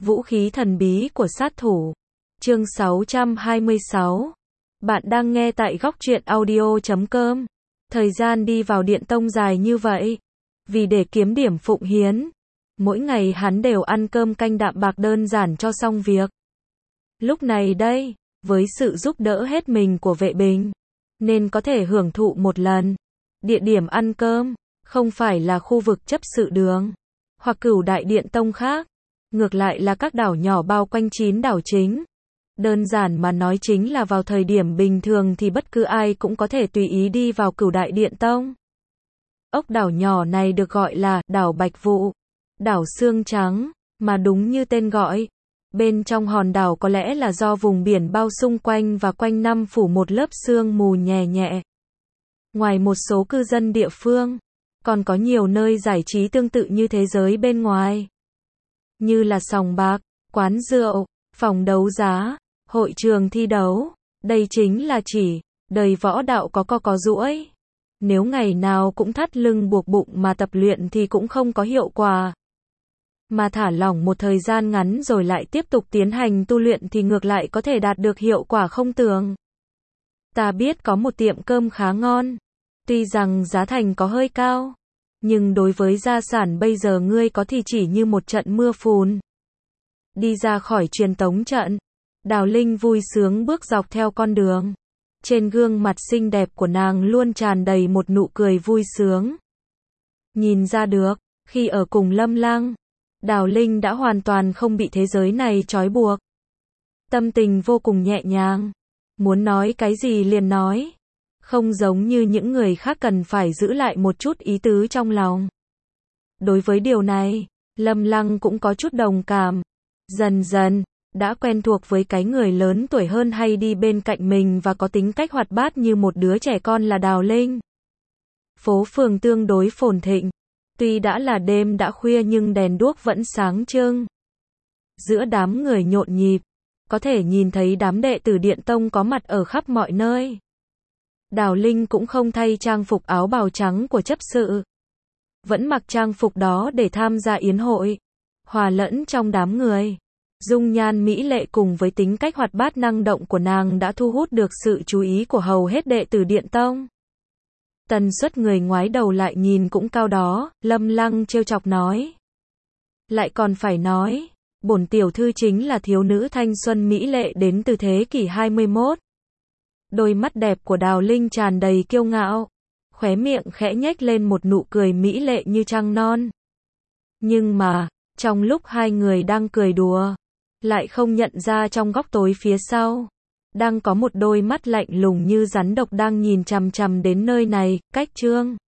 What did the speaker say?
Vũ khí thần bí của sát thủ. Chương 626. Bạn đang nghe tại Góc Truyện Audio.com. Thời gian đi vào Điện Tông dài như vậy, vì để kiếm điểm phụng hiến, mỗi ngày hắn đều ăn cơm canh đạm bạc đơn giản cho xong việc. Lúc này đây, với sự giúp đỡ hết mình của vệ binh, nên có thể hưởng thụ một lần. Địa điểm ăn cơm, không phải là khu vực chấp sự đường, hoặc Cửu Đại Điện Tông khác, ngược lại là các đảo nhỏ bao quanh 9 đảo chính. Đơn giản mà nói chính là vào thời điểm bình thường thì bất cứ ai cũng có thể tùy ý đi vào Cửu Đại Điện Tông. Ốc đảo nhỏ này được gọi là đảo Bạch Vụ, đảo xương trắng, mà đúng như tên gọi. Bên trong hòn đảo có lẽ là do vùng biển bao xung quanh và quanh năm phủ một lớp sương mù nhẹ nhẹ. Ngoài một số cư dân địa phương, còn có nhiều nơi giải trí tương tự như thế giới bên ngoài. Như là sòng bạc, quán rượu, phòng đấu giá, hội trường thi đấu. Đây chính là chỉ đời võ đạo có duỗi. Nếu ngày nào cũng thắt lưng buộc bụng mà tập luyện thì cũng không có hiệu quả. Mà thả lỏng một thời gian ngắn rồi lại tiếp tục tiến hành tu luyện thì ngược lại có thể đạt được hiệu quả không tưởng. Ta biết có một tiệm cơm khá ngon. Tuy rằng giá thành có hơi cao, nhưng đối với gia sản bây giờ ngươi có thì chỉ như một trận mưa phùn. Đi ra khỏi truyền tống trận, Đào Linh vui sướng bước dọc theo con đường. Trên gương mặt xinh đẹp của nàng luôn tràn đầy một nụ cười vui sướng. Nhìn ra được, khi ở cùng Lâm Lăng, Đào Linh đã hoàn toàn không bị thế giới này trói buộc. Tâm tình vô cùng nhẹ nhàng, muốn nói cái gì liền nói. Không giống như những người khác cần phải giữ lại một chút ý tứ trong lòng. Đối với điều này, Lâm Lăng cũng có chút đồng cảm. Dần dần, đã quen thuộc với cái người lớn tuổi hơn hay đi bên cạnh mình và có tính cách hoạt bát như một đứa trẻ con là Đào Linh. Phố phường tương đối phồn thịnh. Tuy đã là đêm đã khuya nhưng đèn đuốc vẫn sáng trưng. Giữa đám người nhộn nhịp, có thể nhìn thấy đám đệ tử Điện Tông có mặt ở khắp mọi nơi. Đào Linh cũng không thay trang phục áo bào trắng của chấp sự. Vẫn mặc trang phục đó để tham gia yến hội. Hòa lẫn trong đám người. Dung nhan mỹ lệ cùng với tính cách hoạt bát năng động của nàng đã thu hút được sự chú ý của hầu hết đệ tử Điện Tông. Tần suất người ngoái đầu lại nhìn cũng cao đó, Lâm Lăng trêu chọc nói. Lại còn phải nói, bổn tiểu thư chính là thiếu nữ thanh xuân mỹ lệ đến từ thế kỷ 21. Đôi mắt đẹp của Đào Linh tràn đầy kiêu ngạo, khóe miệng khẽ nhếch lên một nụ cười mỹ lệ như trăng non. Nhưng mà, trong lúc hai người đang cười đùa, lại không nhận ra trong góc tối phía sau, đang có một đôi mắt lạnh lùng như rắn độc đang nhìn chằm chằm đến nơi này. Cách Trương